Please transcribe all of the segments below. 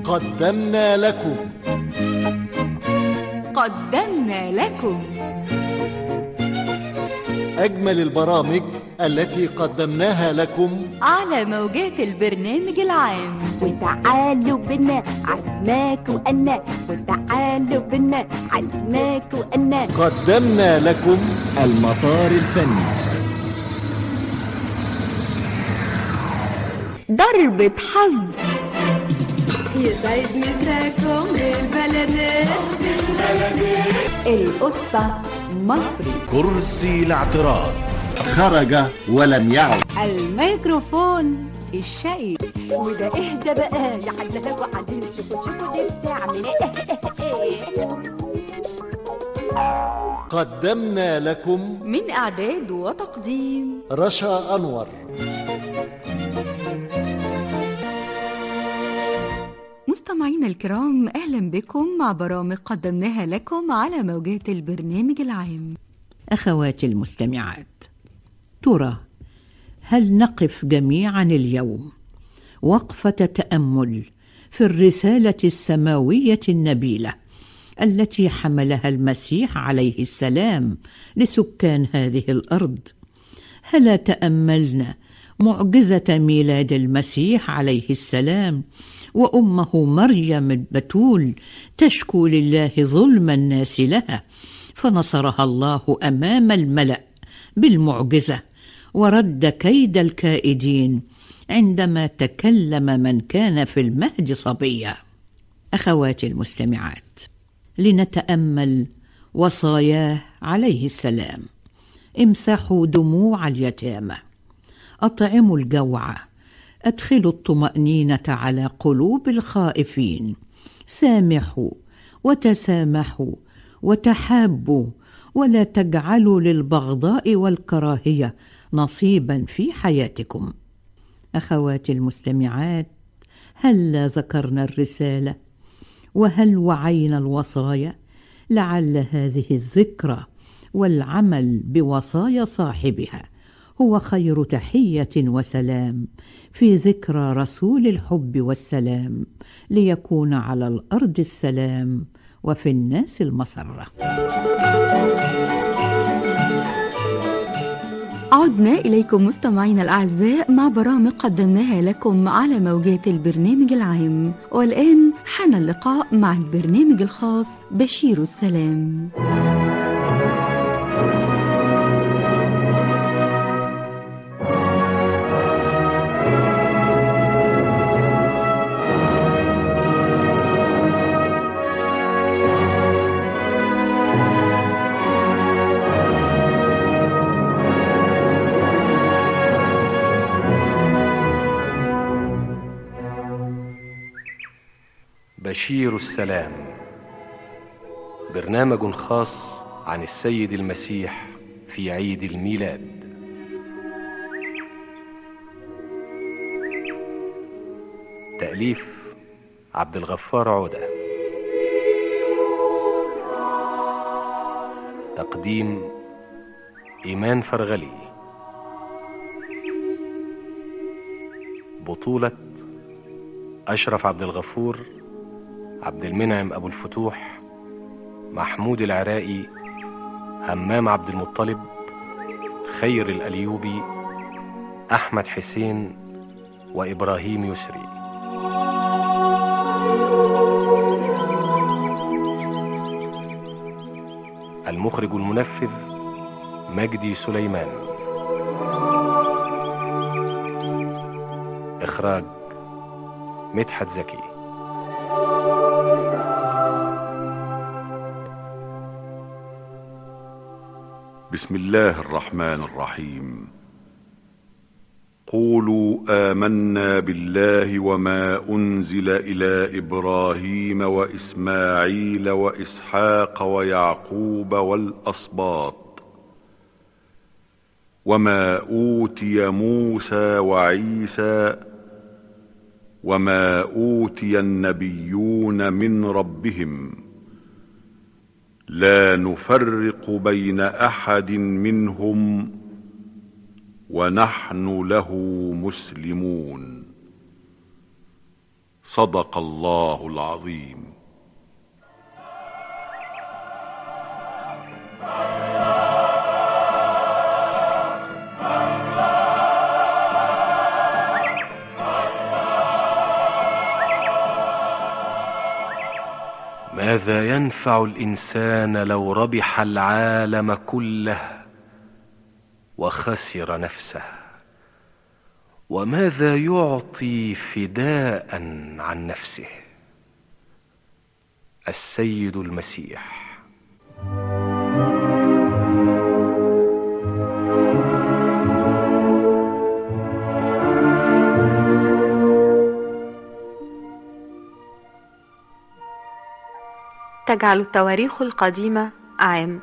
قدمنا لكم أجمل البرامج التي قدمناها لكم على موجات البرنامج العام. وتعالوا بنا علمناك وأنا، وتعالوا بنا علمناك وأنا. قدمنا لكم المطار الفني، ضربة حظ، يسعد مساكم البلدات، القصة مصري، كرسي الاعتراض، خرج ولم يعد، الميكروفون الشقي. وده اهدى بقى يا حلاها وعلين، شوفوا دي بتعمل ايه. قدمنا لكم من إعداد وتقديم رشا أنور. مستمعينا الكرام، أهلا بكم مع برامج قدمناها لكم على موجات البرنامج العام. أخواتي المستمعات، ترى هل نقف جميعا اليوم وقفة تأمل في الرسالة السماوية النبيلة التي حملها المسيح عليه السلام لسكان هذه الأرض؟ هل تأملنا معجزة ميلاد المسيح عليه السلام وأمه مريم البتول تشكو لله ظلم الناس لها، فنصرها الله أمام الملأ بالمعجزة ورد كيد الكائدين عندما تكلم من كان في المهد صبيا؟ أخواتي المستمعات، لنتأمل وصاياه عليه السلام: امسحوا دموع اليتامى، أطعموا الجوع، أدخلوا الطمأنينة على قلوب الخائفين، سامحوا وتسامحوا وتحابوا، ولا تجعلوا للبغضاء والكراهية نصيبا في حياتكم. أخواتي المستمعات، هل ذكرنا الرسالة وهل وعينا الوصايا؟ لعل هذه الذكرى والعمل بوصايا صاحبها هو خير تحية وسلام في ذكرى رسول الحب والسلام، ليكون على الأرض السلام وفي الناس المسرة. عدنا إليكم مستمعينا الأعزاء مع برامج قدمناها لكم على موجات البرنامج العام، والآن حان اللقاء مع البرنامج الخاص بشير السلام. بشير السلام، برنامج خاص عن السيد المسيح في عيد الميلاد. تأليف عبد الغفار عودة، تقديم إيمان فرغلي، بطولة أشرف عبد الغفور، عبد المنعم أبو الفتوح، محمود العرائي، همام عبد المطلب، خير الأليوبي، أحمد حسين، وإبراهيم يسري. المخرج المنفذ مجدي سليمان. إخراج مدحت زكي. بسم الله الرحمن الرحيم. قولوا آمنا بالله وما أنزل إلى إبراهيم وإسماعيل وإسحاق ويعقوب والأسباط وما أوتي موسى وعيسى وما أوتي النبيون من ربهم لا نفرق بين أحد منهم ونحن له مسلمون. صدق الله العظيم. ماذا ينفع الإنسان لو ربح العالم كله وخسر نفسه؟ وماذا يعطي فداء عن نفسه؟ السيد المسيح. تجعل التواريخ القديمة عام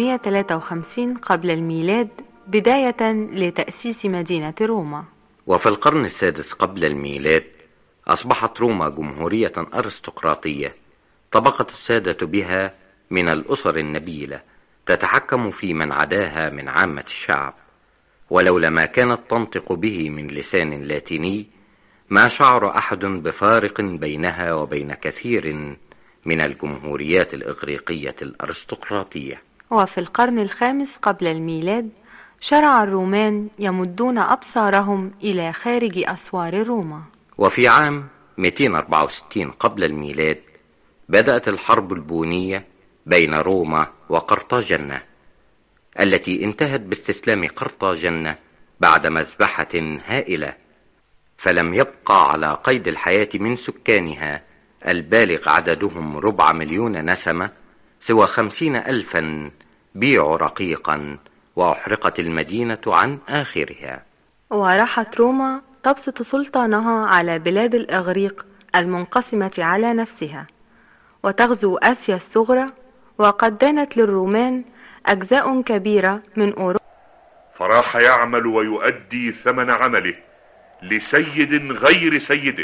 753 قبل الميلاد بداية لتأسيس مدينة روما. وفي القرن السادس قبل الميلاد أصبحت روما جمهورية أرستقراطية، طبقة السادة بها من الأسر النبيلة تتحكم في من عداها من عامة الشعب، ولولا ما كانت تنطق به من لسان لاتيني ما شعر أحد بفارق بينها وبين كثير من الجمهوريات الإغريقية الأرستقراطية. وفي القرن الخامس قبل الميلاد شرع الرومان يمدون أبصارهم إلى خارج أسوار روما. وفي عام 264 قبل الميلاد بدأت الحرب البونية بين روما وقرطاجنة، التي انتهت باستسلام قرطاجنة بعد مذبحة هائلة، فلم يبقى على قيد الحياة من سكانها البالغ عددهم 400,000 نسمة سوى 50,000 بيعوا رقيقا، وأحرقت المدينة عن آخرها. وراحت روما تبسط سلطانها على بلاد الإغريق المنقسمة على نفسها، وتغزو آسيا الصغرى، وقد دانت للرومان أجزاء كبيرة من أوروبا. فراح يعمل ويؤدي ثمن عمله لسيد غير سيده.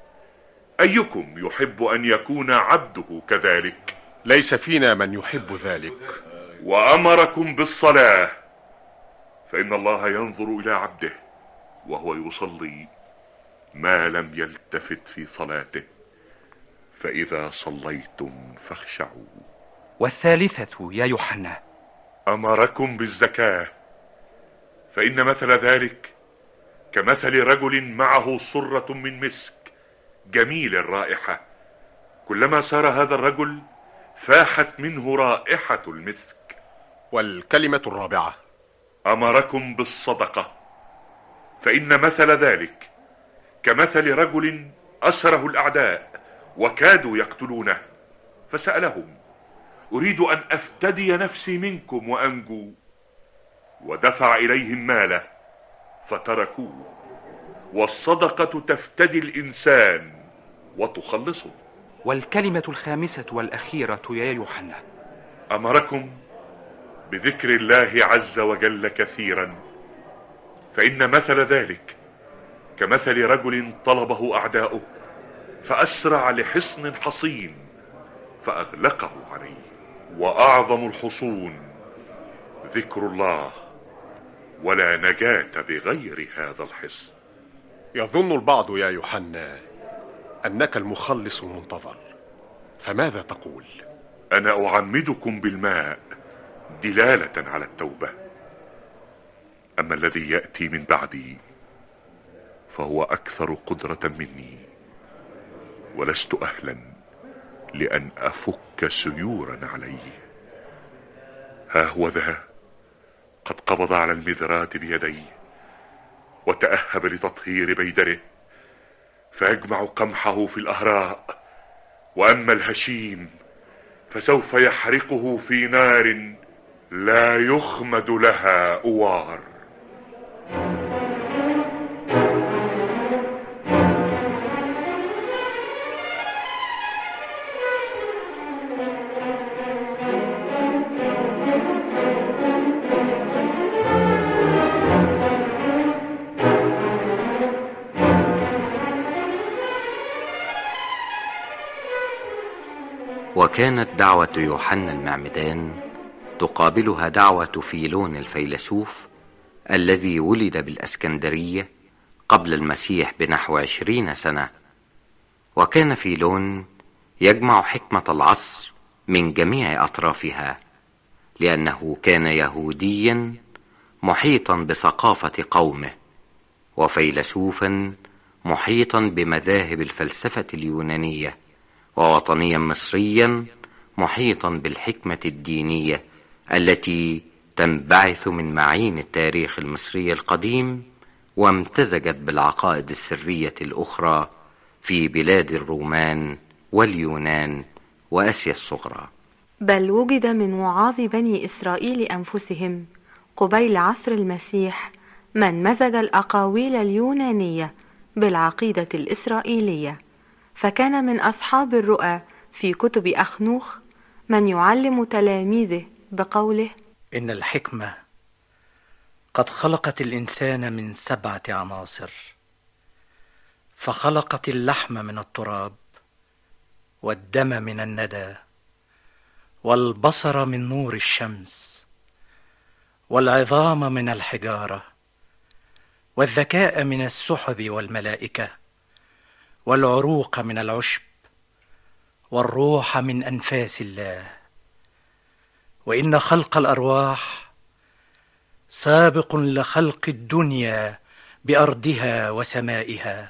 أيكم يحب أن يكون عبده كذلك؟ ليس فينا من يحب ذلك. وأمركم بالصلاة، فإن الله ينظر إلى عبده وهو يصلي ما لم يلتفت في صلاته، فإذا صليتم فاخشعوا. والثالثة يا يوحنا؟ أمركم بالزكاة، فإن مثل ذلك كمثل رجل معه صرة من مسك جميل الرائحة، كلما سار هذا الرجل فاحت منه رائحة المسك. والكلمة الرابعة؟ أمركم بالصدقة، فإن مثل ذلك كمثل رجل أسره الأعداء وكادوا يقتلونه، فسألهم: أريد أن أفتدي نفسي منكم وأنجو، ودفع إليهم ماله فتركوه. والصدقة تفتدي الإنسان وتخلصه. والكلمة الخامسة والأخيرة يا يوحنا؟ أمركم بذكر الله عز وجل كثيرا، فإن مثل ذلك كمثل رجل طلبه أعداؤه فأسرع لحصن حصين فأغلقه عليه. وأعظم الحصون ذكر الله، ولا نجاة بغير هذا الحصن. يظن البعض يا يوحنا أنك المخلص المنتظر، فماذا تقول؟ أنا أعمدكم بالماء دلالة على التوبة، أما الذي يأتي من بعدي فهو أكثر قدرة مني، ولست أهلا لأن أفك سيورا عليه. ها هو ذا قد قبض على المذرات بيديه وتأهب لتطهير بيدره، فيجمع قمحه في الأهراء، وأما الهشيم فسوف يحرقه في نار لا يخمد لها أوار. وكانت دعوة يوحنا المعمدان تقابلها دعوة فيلون الفيلسوف الذي ولد بالأسكندرية قبل المسيح بنحو 20 سنة، وكان فيلون يجمع حكمة العصر من جميع أطرافها، لأنه كان يهوديا محيطا بثقافة قومه، وفيلسوفا محيطا بمذاهب الفلسفة اليونانية، ووطنيا مصريا محيطا بالحكمة الدينية التي تنبعث من معين التاريخ المصري القديم، وامتزجت بالعقائد السرية الأخرى في بلاد الرومان واليونان وآسيا الصغرى. بل وجد من وعاظ بني إسرائيل أنفسهم قبيل عصر المسيح من مزج الأقاويل اليونانية بالعقيدة الإسرائيلية، فكان من أصحاب الرؤى في كتب أخنوخ من يعلم تلاميذه بقوله: إن الحكمة قد خلقت الإنسان من 7 عناصر، فخلقت اللحم من التراب، والدم من الندى، والبصر من نور الشمس، والعظام من الحجارة، والذكاء من السحب والملائكة، والعروق من العشب، والروح من أنفاس الله. وإن خلق الأرواح سابق لخلق الدنيا بأرضها وسمائها،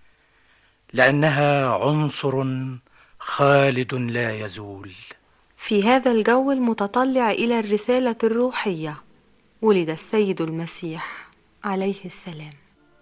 لأنها عنصر خالد لا يزول. في هذا الجو المتطلع إلى الرسالة الروحية ولد السيد المسيح عليه السلام.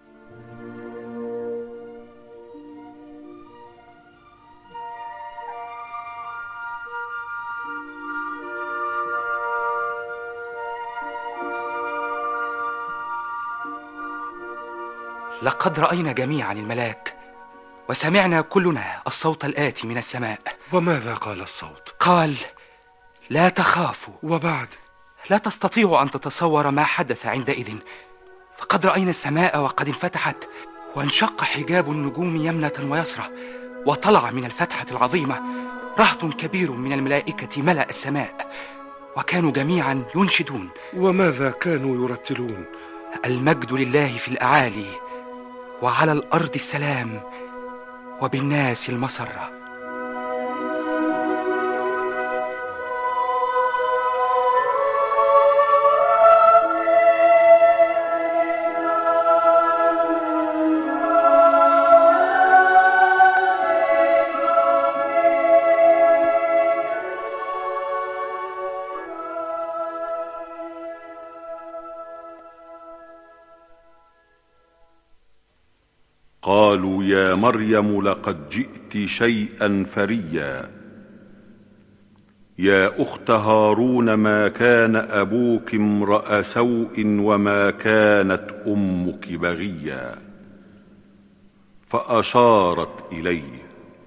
لقد رأينا جميعا الملاك، وسمعنا كلنا الصوت الآتي من السماء. وماذا قال الصوت؟ قال: لا تخافوا. وبعد؟ لا تستطيع أن تتصور ما حدث عندئذ، فقد رأينا السماء وقد انفتحت، وانشق حجاب النجوم يمنة ويسرى، وطلع من الفتحة العظيمة رهط كبير من الملائكة ملأ السماء، وكانوا جميعا ينشدون. وماذا كانوا يرتلون؟ المجد لله في الأعالي، وعلى الأرض السلام، وبالناس المسرة. قالوا يا مريم لقد جئت شيئا فريا، يا أخت هارون ما كان أبوك امرأ سوء وما كانت أمك بغيا. فأشارت إليه.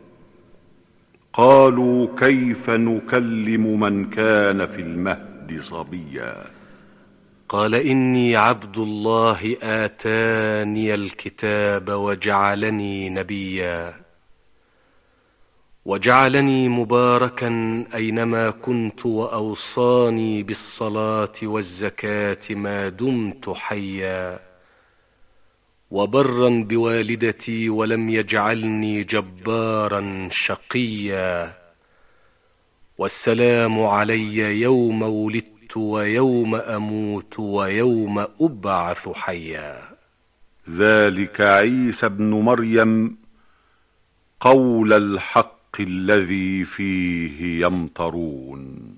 قالوا كيف نكلم من كان في المهد صبيا. قال إني عبد الله آتاني الكتاب وجعلني نبيا، وجعلني مباركا أينما كنت، وأوصاني بالصلاة والزكاة ما دمت حيا، وبرا بوالدتي ولم يجعلني جبارا شقيا، والسلام علي يوم ولدت ويوم أموت ويوم أبعث حيا. ذلك عيسى ابن مريم قول الحق الذي فيه يمترون.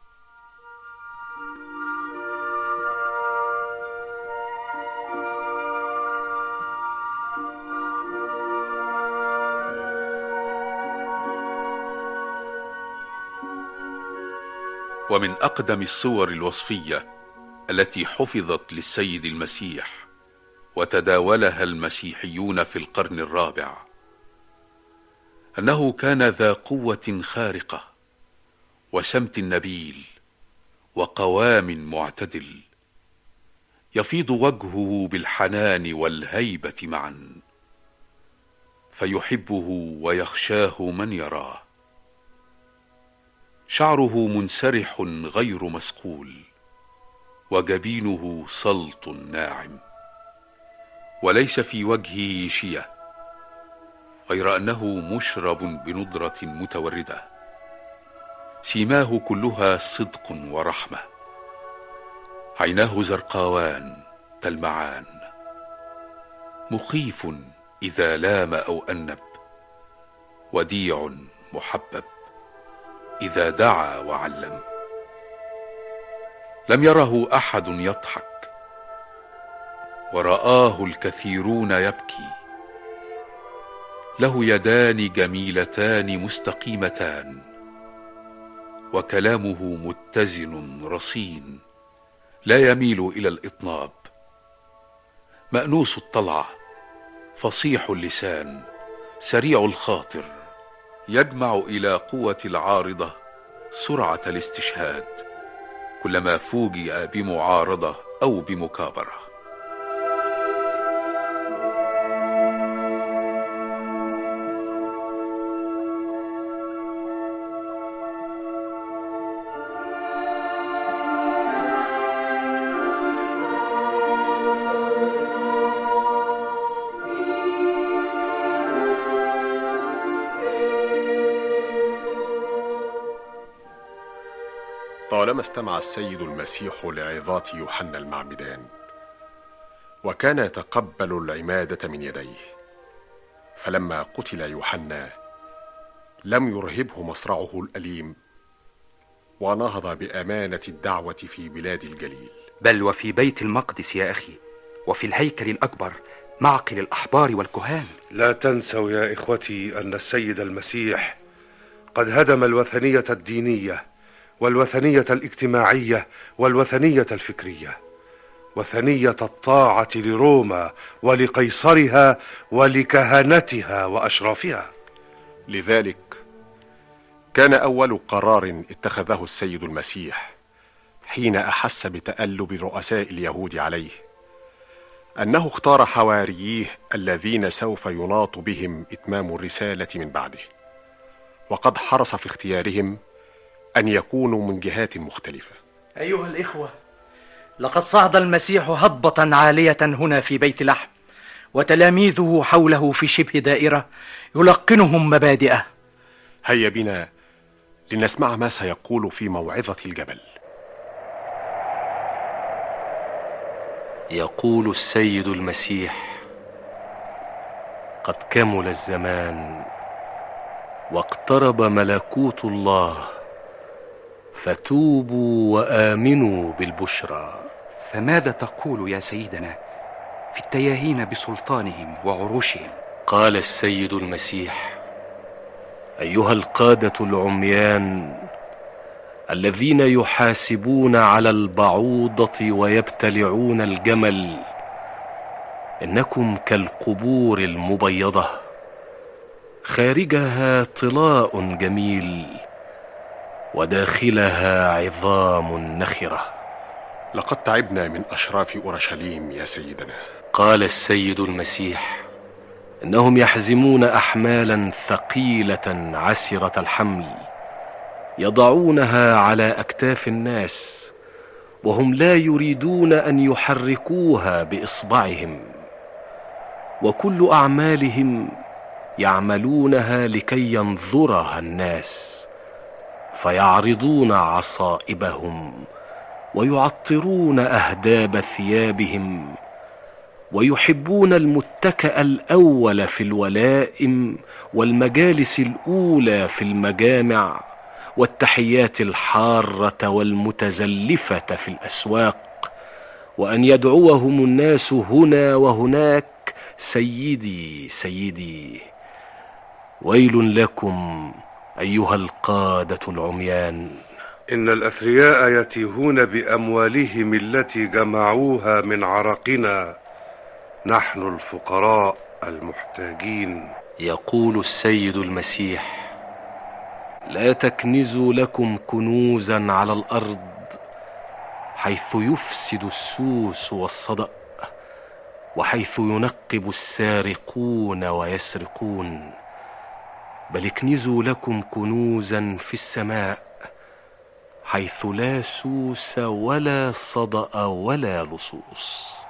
ومن أقدم الصور الوصفية التي حفظت للسيد المسيح وتداولها المسيحيون في القرن الرابع أنه كان ذا قوة خارقة وسمت نبيل وقوام معتدل، يفيض وجهه بالحنان والهيبة معا، فيحبه ويخشاه من يراه. شعره منسرح غير مسقول، وجبينه سلط ناعم، وليس في وجهه شية، غير أنه مشرب بندرة متوردة، سيماه كلها صدق ورحمة، عيناه زرقاوان تلمعان، مخيف إذا لام أو أنب، وديع محبب إذا دعا وعلم. لم يره أحد يضحك، ورآه الكثيرون يبكي. له يدان جميلتان مستقيمتان، وكلامه متزن رصين لا يميل إلى الإطناب. مأنوس الطلعة، فصيح اللسان، سريع الخاطر، يجمع إلى قوة العارضة سرعة الاستشهاد كلما فوجئ بمعارضة أو بمكابرة. طالما استمع السيد المسيح لعظات يوحنا المعمدان، وكان يتقبل العمادة من يديه، فلما قتل يوحنا لم يرهبه مصرعه الأليم، ونهض بأمانة الدعوة في بلاد الجليل، بل وفي بيت المقدس يا أخي، وفي الهيكل الأكبر معقل الأحبار والكهان. لا تنسوا يا إخوتي أن السيد المسيح قد هدم الوثنية الدينية والوثنية الاجتماعية والوثنية الفكرية، وثنية الطاعة لروما ولقيصرها ولكهنتها وأشرافها. لذلك كان أول قرار اتخذه السيد المسيح حين أحس بتألب رؤساء اليهود عليه أنه اختار حواريه الذين سوف يناط بهم إتمام الرسالة من بعده، وقد حرص في اختيارهم أن يكونوا من جهات مختلفة. أيها الإخوة، لقد صعد المسيح هضبة عالية هنا في بيت لحم، وتلاميذه حوله في شبه دائرة يلقنهم مبادئه. هيا بنا لنسمع ما سيقول في موعظة الجبل. يقول السيد المسيح: قد كمل الزمان واقترب ملكوت الله، فتوبوا وآمنوا بالبشرى. فماذا تقول يا سيدنا في التياهين بسلطانهم وعروشهم؟ قال السيد المسيح: أيها القادة العميان الذين يحاسبون على البعوضة ويبتلعون الجمل، إنكم كالقبور المبيضة، خارجها طلاء جميل وداخلها عظام نخرة. لقد تعبنا من أشراف أورشليم يا سيدنا. قال السيد المسيح: إنهم يحزمون أحمالا ثقيلة عسرة الحمل، يضعونها على أكتاف الناس، وهم لا يريدون أن يحركوها بإصبعهم، وكل أعمالهم يعملونها لكي ينظرها الناس، فيعرضون عصائبهم ويعطرون أهداب ثيابهم، ويحبون المتكأ الأول في الولائم والمجالس الأولى في المجامع والتحيات الحارة والمتزلفة في الأسواق، وأن يدعوهم الناس هنا وهناك سيدي سيدي. ويل لكم أيها القادة العميان، إن الأثرياء يتيهون بأموالهم التي جمعوها من عرقنا، نحن الفقراء المحتاجين. يقول السيد المسيح: لا تكنزوا لكم كنوزا على الأرض، حيث يفسد السوس والصدأ، وحيث ينقب السارقون ويسرقون، بل اكنزوا لكم كنوزا في السماء، حيث لا سوس ولا صدأ ولا لصوص.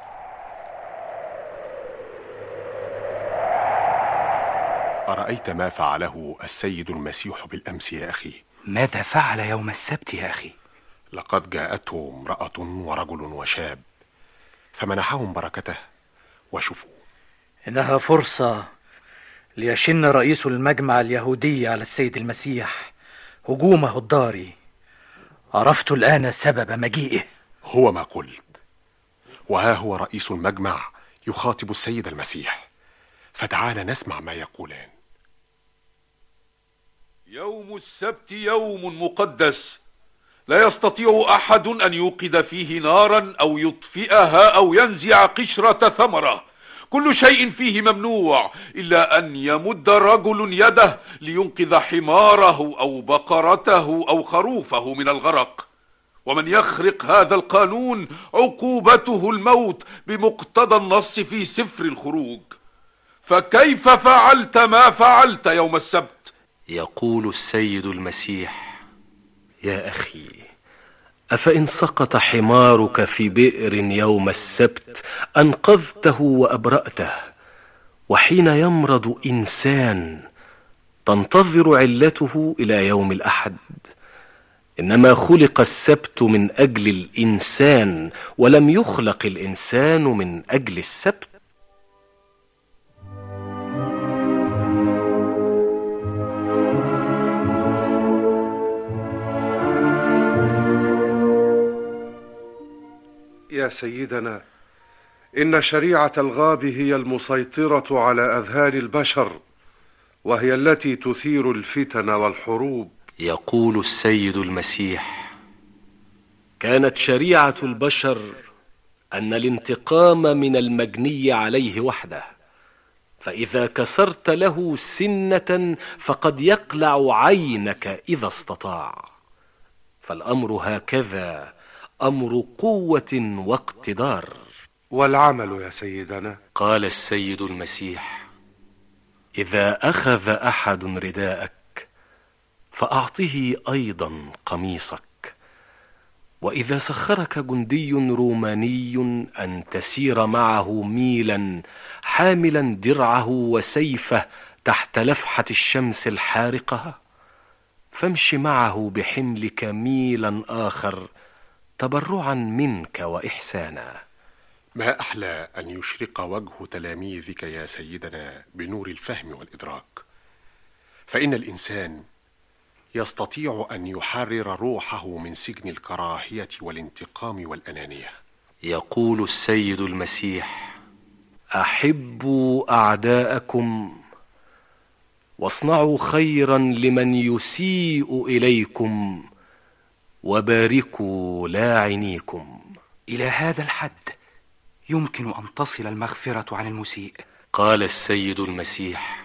أرأيت ما فعله السيد المسيح بالأمس يا أخي؟ ماذا فعل يوم السبت يا أخي؟ لقد جاءته امرأة ورجل وشاب فمنحهم بركته وشفوا. إنها فرصة ليشن رئيس المجمع اليهودي على السيد المسيح هجومه الضاري. عرفت الآن سبب مجيئه. هو ما قلت، وها هو رئيس المجمع يخاطب السيد المسيح، فتعال نسمع ما يقولان. يوم السبت يوم مقدس، لا يستطيع أحد أن يوقد فيه نارا أو يطفئها أو ينزع قشرة ثمرة. كل شيء فيه ممنوع إلا أن يمد رجل يده لينقذ حماره أو بقرته أو خروفه من الغرق. ومن يخرق هذا القانون عقوبته الموت بمقتضى النص في سفر الخروج. فكيف فعلت ما فعلت يوم السبت؟ يقول السيد المسيح: يا أخي، أفإن سقط حمارك في بئر يوم السبت أنقذته وأبرأته؟ وحين يمرض إنسان تنتظر علته إلى يوم الأحد. إنما خلق السبت من أجل الإنسان، ولم يخلق الإنسان من أجل السبت. يا سيدنا، إن شريعة الغاب هي المسيطرة على أذهان البشر، وهي التي تثير الفتن والحروب. يقول السيد المسيح: كانت شريعة البشر أن الانتقام من المجني عليه وحده، فإذا كسرت له سنة فقد يقلع عينك إذا استطاع. فالأمر هكذا، أمر قوة واقتدار. والعمل يا سيدنا؟ قال السيد المسيح: إذا أخذ أحد رداءك فأعطه أيضا قميصك. وإذا سخرك جندي روماني أن تسير معه ميلا حاملا درعه وسيفه تحت لفحة الشمس الحارقة، فامش معه بحملك ميلا آخر تبرعا منك وإحسانا. ما أحلى أن يشرق وجه تلاميذك يا سيدنا بنور الفهم والإدراك، فإن الإنسان يستطيع أن يحرر روحه من سجن الكراهية والانتقام والأنانية. يقول السيد المسيح: أحبوا أعداءكم واصنعوا خيرا لمن يسيء إليكم وباركوا لاعنيكم. إلى هذا الحد يمكن أن تصل المغفرة عن المسيء. قال السيد المسيح: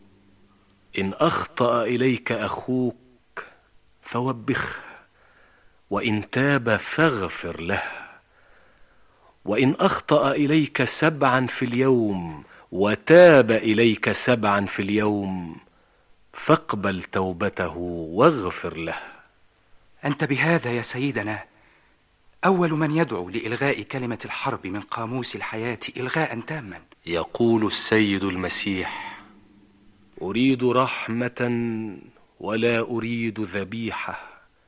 إن أخطأ إليك أخوك فوبخه، وإن تاب فاغفر له. وإن أخطأ إليك 7 في اليوم وتاب إليك 7 في اليوم فاقبل توبته واغفر له. أنت بهذا يا سيدنا أول من يدعو لإلغاء كلمة الحرب من قاموس الحياة إلغاء تاما. يقول السيد المسيح: أريد رحمة ولا أريد ذبيحة.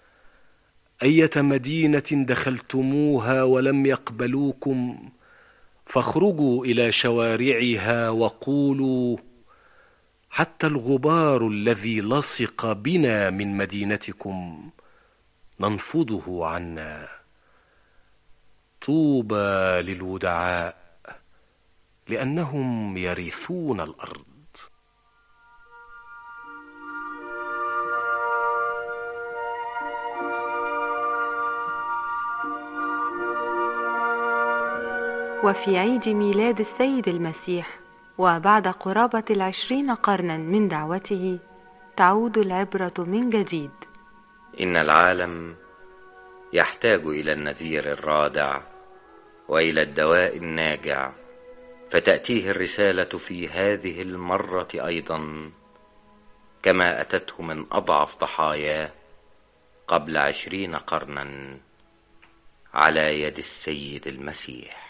أية مدينة دخلتموها ولم يقبلوكم فاخرجوا إلى شوارعها وقولوا: حتى الغبار الذي لصق بنا من مدينتكم ننفضه عنا. طوبى للودعاء لأنهم يرثون الأرض. وفي عيد ميلاد السيد المسيح وبعد قرابة 20 قرنا من دعوته تعود العبرة من جديد. إن العالم يحتاج إلى النذير الرادع وإلى الدواء الناجع، فتأتيه الرسالة في هذه المرة أيضا كما أتته من أضعف ضحاياه قبل 20 قرنا على يد السيد المسيح.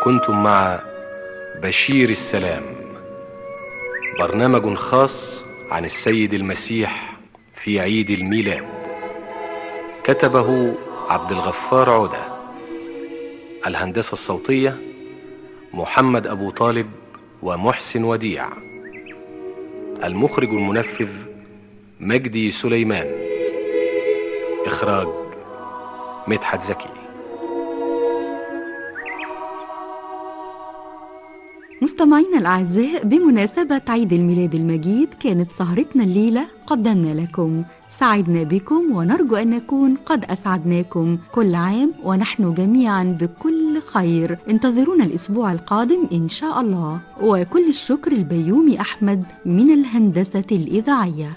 كنتم مع بشير السلام، برنامج خاص عن السيد المسيح في عيد الميلاد. كتبه عبد الغفار عودة. الهندسة الصوتية محمد أبو طالب ومحسن وديع. المخرج المنفذ مجدي سليمان. إخراج مدحت زكي. مستمعينا الأعزاء، بمناسبة عيد الميلاد المجيد كانت سهرتنا الليلة قدمنا لكم. سعدنا بكم ونرجو أن نكون قد أسعدناكم. كل عام ونحن جميعا بكل خير. انتظرونا الأسبوع القادم إن شاء الله. وكل الشكر البيومي أحمد من الهندسة الإذاعية.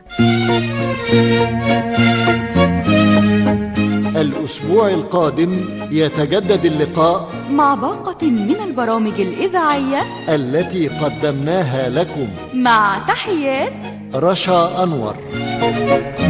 الأسبوع القادم يتجدد اللقاء مع باقة من البرامج الإذاعية التي قدمناها لكم. مع تحيات رشا أنور.